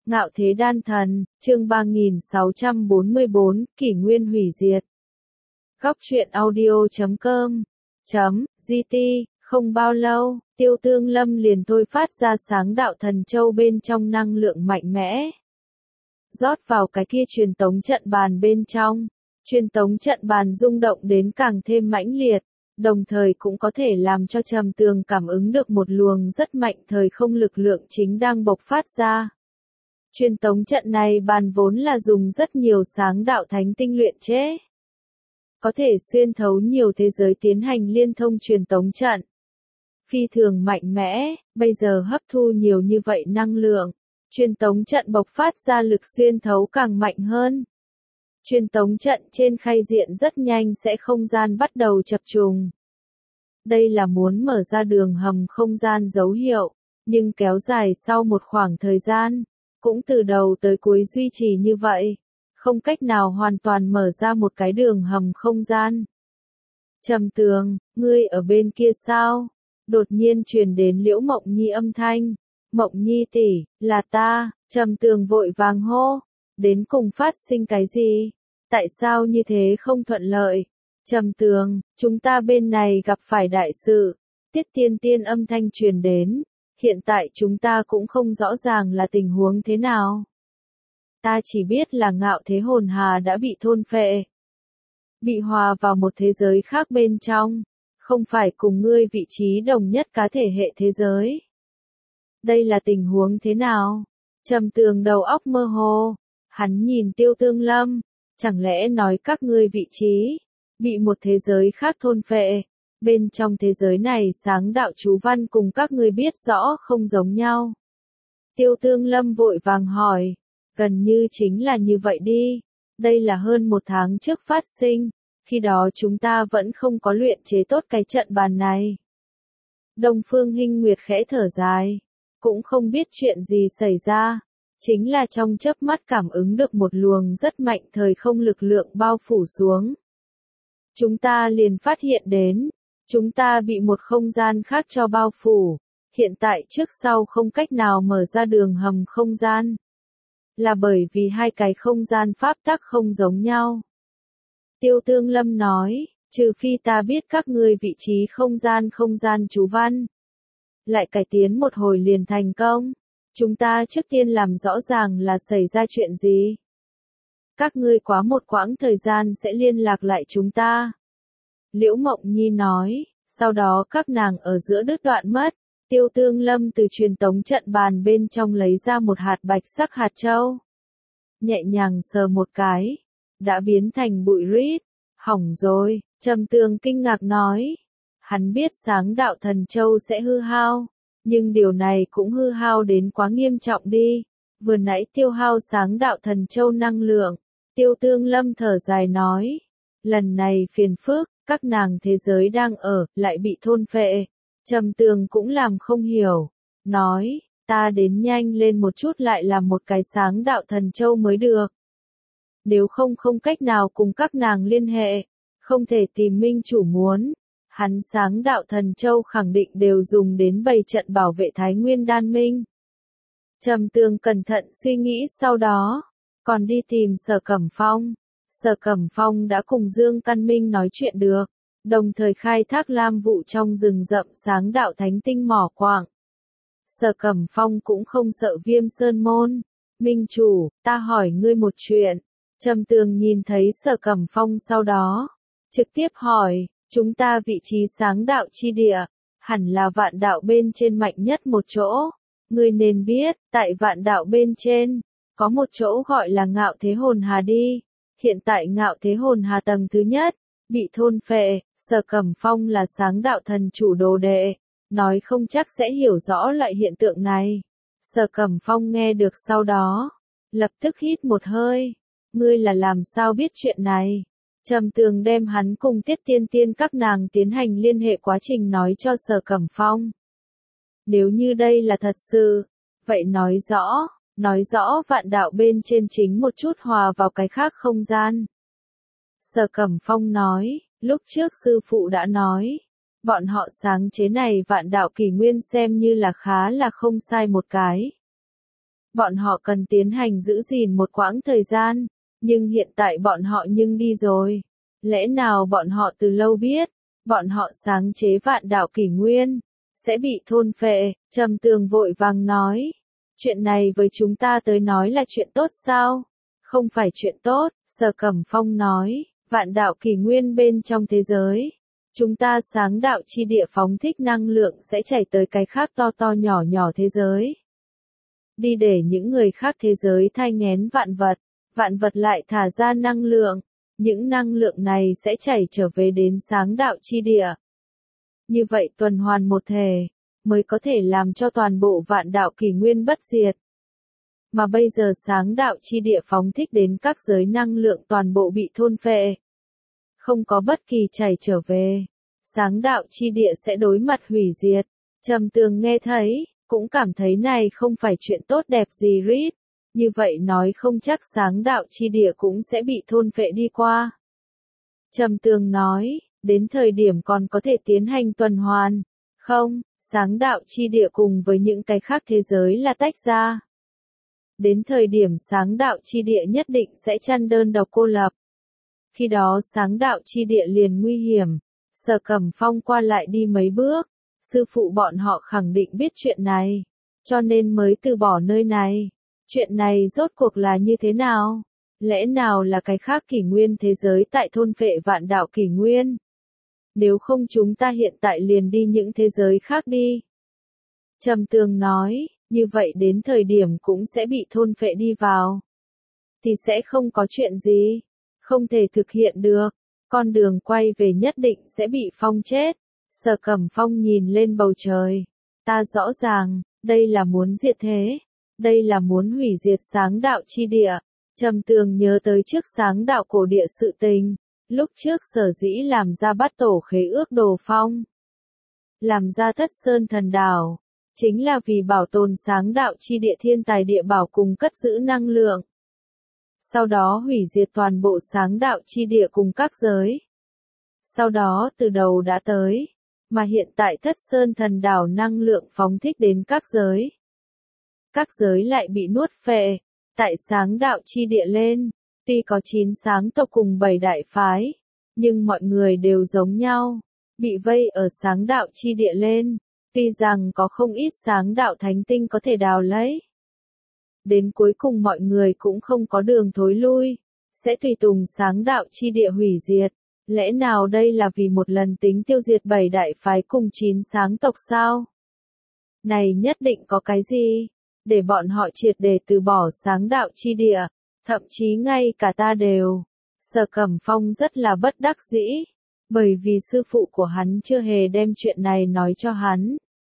Ngạo Thế Đan Thần, chương 3644, Kỷ Nguyên hủy diệt. Góc truyện audio.com .gt, không bao lâu, Tiêu Tương Lâm liền thôi phát ra sáng đạo thần châu bên trong năng lượng mạnh mẽ. Rót vào cái kia truyền tống trận bàn bên trong. Truyền tống trận bàn rung động đến càng thêm mãnh liệt, đồng thời cũng có thể làm cho Trầm Tường cảm ứng được một luồng rất mạnh thời không lực lượng chính đang bộc phát ra. Truyền tống trận này bàn vốn là dùng rất nhiều sáng đạo thánh tinh luyện chế. Có thể xuyên thấu nhiều thế giới tiến hành liên thông truyền tống trận. Phi thường mạnh mẽ, bây giờ hấp thu nhiều như vậy năng lượng. Truyền tống trận bộc phát ra lực xuyên thấu càng mạnh hơn. Truyền tống trận trên khay diện rất nhanh sẽ không gian bắt đầu chập trùng. Đây là muốn mở ra đường hầm không gian dấu hiệu, nhưng kéo dài sau một khoảng thời gian, cũng từ đầu tới cuối duy trì như vậy, không cách nào hoàn toàn mở ra một cái đường hầm không gian. Trầm Tường, ngươi ở bên kia sao? Đột nhiên truyền đến Liễu Mộng Nhi âm thanh. Mộng Nhi tỷ, là ta. Trầm Tường vội vàng hô. Đến cùng phát sinh cái gì? Tại sao như thế không thuận lợi? Trầm Tường, chúng ta bên này gặp phải đại sự. Tiết Tiên Tiên âm thanh truyền đến. Hiện tại chúng ta cũng không rõ ràng là tình huống thế nào. Ta chỉ biết là Ngạo Thế hồn hà đã bị thôn phệ. Bị hòa vào một thế giới khác bên trong. Không phải cùng ngươi vị trí đồng nhất cá thể hệ thế giới. Đây là tình huống thế nào? Trầm Tường đầu óc mơ hồ. Hắn nhìn Tiêu Tương Lâm. Chẳng lẽ nói các ngươi vị trí bị một thế giới khác thôn phệ? Bên trong thế giới này sáng đạo chú văn cùng các ngươi biết rõ không giống nhau. Tiêu Tương Lâm vội vàng hỏi. Gần như chính là như vậy đi. Đây là hơn một tháng trước phát sinh. Khi đó chúng ta vẫn không có luyện chế tốt cái trận bàn này. Đông Phương Hinh Nguyệt khẽ thở dài. Cũng không biết chuyện gì xảy ra. Chính là trong chớp mắt cảm ứng được một luồng rất mạnh thời không lực lượng bao phủ xuống. Chúng ta liền phát hiện đến. Chúng ta bị một không gian khác cho bao phủ. Hiện tại trước sau không cách nào mở ra đường hầm không gian. Là bởi vì hai cái không gian pháp tắc không giống nhau. Tiêu Tương Lâm nói, trừ phi ta biết các ngươi vị trí không gian chú văn. Lại cải tiến một hồi liền thành công. Chúng ta trước tiên làm rõ ràng là xảy ra chuyện gì. Các ngươi quá một quãng thời gian sẽ liên lạc lại chúng ta. Liễu Mộng Nhi nói, sau đó các nàng ở giữa đứt đoạn mất. Tiêu Tương Lâm từ truyền tống trận bàn bên trong lấy ra một hạt bạch sắc hạt châu. Nhẹ nhàng sờ một cái. Đã biến thành bụi rít. Hỏng rồi, Trầm Tường kinh ngạc nói. Hắn biết sáng đạo thần châu sẽ hư hao. Nhưng điều này cũng hư hao đến quá nghiêm trọng đi. Vừa nãy tiêu hao sáng đạo thần châu năng lượng. Tiêu Tương Lâm thở dài nói. Lần này phiền phức, các nàng thế giới đang ở, lại bị thôn phệ. Trầm Tường cũng làm không hiểu. Nói, ta đến nhanh lên một chút lại làm một cái sáng đạo thần châu mới được. Nếu không cách nào cùng các nàng liên hệ, không thể tìm minh chủ muốn. Hắn sáng đạo thần châu khẳng định đều dùng đến bày trận bảo vệ Thái Nguyên Đan Minh. Trầm Tường cẩn thận suy nghĩ sau đó, còn đi tìm Sở Cẩm Phong. Sở Cẩm Phong đã cùng Dương Căn Minh nói chuyện được, đồng thời khai thác lam vụ trong rừng rậm sáng đạo thánh tinh mỏ quạng. Sở Cẩm Phong cũng không sợ Viêm Sơn Môn. Minh chủ, ta hỏi ngươi một chuyện. Trầm Tường nhìn thấy Sở Cẩm Phong sau đó, trực tiếp hỏi, chúng ta vị trí sáng đạo chi địa, hẳn là vạn đạo bên trên mạnh nhất một chỗ. Ngươi nên biết, tại vạn đạo bên trên, có một chỗ gọi là Ngạo Thế hồn hà đi. Hiện tại Ngạo Thế hồn hà tầng thứ nhất, bị thôn phệ. Sở Cẩm Phong là sáng đạo thần chủ đồ đệ, nói không chắc sẽ hiểu rõ loại hiện tượng này. Sở Cẩm Phong nghe được sau đó, lập tức hít một hơi. Ngươi là làm sao biết chuyện này? Trầm Tường đem hắn cùng Tiết Tiên Tiên các nàng tiến hành liên hệ quá trình nói cho Sở Cẩm Phong. Nếu như đây là thật sự, vậy nói rõ vạn đạo bên trên chính một chút hòa vào cái khác không gian. Sở Cẩm Phong nói, lúc trước sư phụ đã nói, bọn họ sáng chế này vạn đạo kỷ nguyên xem như là khá là không sai một cái. Bọn họ cần tiến hành giữ gìn một quãng thời gian, nhưng hiện tại bọn họ nhưng đi rồi. Lẽ nào bọn họ từ lâu biết, bọn họ sáng chế vạn đạo kỷ nguyên, sẽ bị thôn phệ, Trầm Tường vội vàng nói. Chuyện này với chúng ta tới nói là chuyện tốt sao? Không phải chuyện tốt, Sở Cẩm Phong nói, vạn đạo kỷ nguyên bên trong thế giới. Chúng ta sáng đạo chi địa phóng thích năng lượng sẽ chảy tới cái khác to to nhỏ nhỏ thế giới. Đi để những người khác thế giới thai nghén vạn vật lại thả ra năng lượng. Những năng lượng này sẽ chảy trở về đến sáng đạo chi địa. Như vậy tuần hoàn một thể, mới có thể làm cho toàn bộ vạn đạo kỷ nguyên bất diệt. Mà bây giờ sáng đạo chi địa phóng thích đến các giới năng lượng toàn bộ bị thôn phệ. Không có bất kỳ chảy trở về. Sáng đạo chi địa sẽ đối mặt hủy diệt. Trầm Tường nghe thấy, cũng cảm thấy này không phải chuyện tốt đẹp gì rít. Như vậy nói không chắc sáng đạo chi địa cũng sẽ bị thôn phệ đi qua. Trầm Tường nói, đến thời điểm còn có thể tiến hành tuần hoàn. Không, sáng đạo chi địa cùng với những cái khác thế giới là tách ra. Đến thời điểm sáng đạo chi địa nhất định sẽ chăn đơn độc cô lập. Khi đó sáng đạo chi địa liền nguy hiểm. Sở Cẩm Phong qua lại đi mấy bước. Sư phụ bọn họ khẳng định biết chuyện này. Cho nên mới từ bỏ nơi này. Chuyện này rốt cuộc là như thế nào? Lẽ nào là cái khác kỷ nguyên thế giới tại thôn phệ vạn đạo kỷ nguyên? Nếu không chúng ta hiện tại liền đi những thế giới khác đi. Trầm Tường nói, như vậy đến thời điểm cũng sẽ bị thôn phệ đi vào. Thì sẽ không có chuyện gì. Không thể thực hiện được. Con đường quay về nhất định sẽ bị phong chết. Sở Cẩm Phong nhìn lên bầu trời. Ta rõ ràng, đây là muốn diệt thế. Đây là muốn hủy diệt sáng đạo chi địa. Trầm Tường nhớ tới trước sáng đạo cổ địa sự tình. Lúc trước Sở Dĩ làm ra bắt tổ khế ước đồ phong. Làm ra Thất Sơn thần đảo. Chính là vì bảo tồn sáng đạo chi địa thiên tài địa bảo cùng cất giữ năng lượng. Sau đó hủy diệt toàn bộ sáng đạo chi địa cùng các giới. Sau đó từ đầu đã tới. Mà hiện tại Thất Sơn thần đảo năng lượng phóng thích đến các giới. Các giới lại bị nuốt phệ. Tại sáng đạo chi địa lên. Tuy có 9 sáng tộc cùng 7 đại phái. Nhưng mọi người đều giống nhau. Bị vây ở sáng đạo chi địa lên. Tuy rằng có không ít sáng đạo thánh tinh có thể đào lấy. Đến cuối cùng mọi người cũng không có đường thối lui. Sẽ tùy tùng sáng đạo chi địa hủy diệt. Lẽ nào đây là vì một lần tính tiêu diệt 7 đại phái cùng 9 sáng tộc sao? Này nhất định có cái gì? Để bọn họ triệt để từ bỏ sáng đạo chi địa. Thậm chí ngay cả ta đều. Sở Cẩm Phong rất là bất đắc dĩ. Bởi vì sư phụ của hắn chưa hề đem chuyện này nói cho hắn.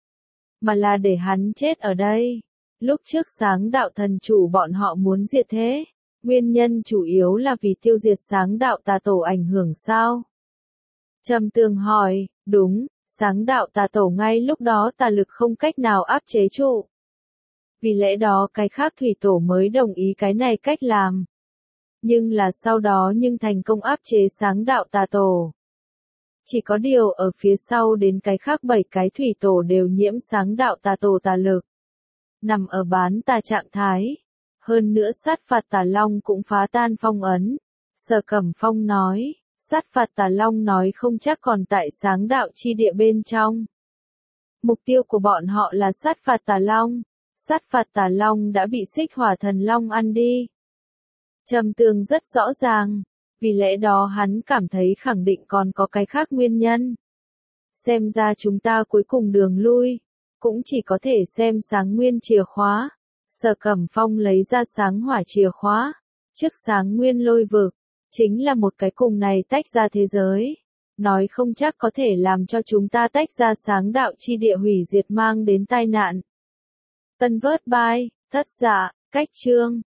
Mà là để hắn chết ở đây. Lúc trước sáng đạo thần chủ bọn họ muốn diệt thế. Nguyên nhân chủ yếu là vì tiêu diệt sáng đạo tà tổ ảnh hưởng sao? Trầm Tường hỏi, đúng, sáng đạo tà tổ ngay lúc đó tà lực không cách nào áp chế trụ. Vì lẽ đó cái khác thủy tổ mới đồng ý cái này cách làm. Nhưng là sau đó nhưng thành công áp chế sáng đạo tà tổ. Chỉ có điều ở phía sau đến cái khác 7 cái thủy tổ đều nhiễm sáng đạo tà tổ tà lực. Nằm ở bán tà trạng thái. Hơn nữa sát phạt tà long cũng phá tan phong ấn. Sở Cẩm Phong nói, sát phạt tà long nói không chắc còn tại sáng đạo chi địa bên trong. Mục tiêu của bọn họ là sát phạt tà long. Sát phạt tà long đã bị xích hỏa thần long ăn đi. Trầm Tường rất rõ ràng. Vì lẽ đó hắn cảm thấy khẳng định còn có cái khác nguyên nhân. Xem ra chúng ta cuối cùng đường lui. Cũng chỉ có thể xem sáng nguyên chìa khóa. Sở Cẩm Phong lấy ra sáng hỏa chìa khóa. Trước sáng nguyên lôi vực. Chính là một cái cùng này tách ra thế giới. Nói không chắc có thể làm cho chúng ta tách ra sáng đạo chi địa hủy diệt mang đến tai nạn. Tân vớt bài, thất dạ, cách chương.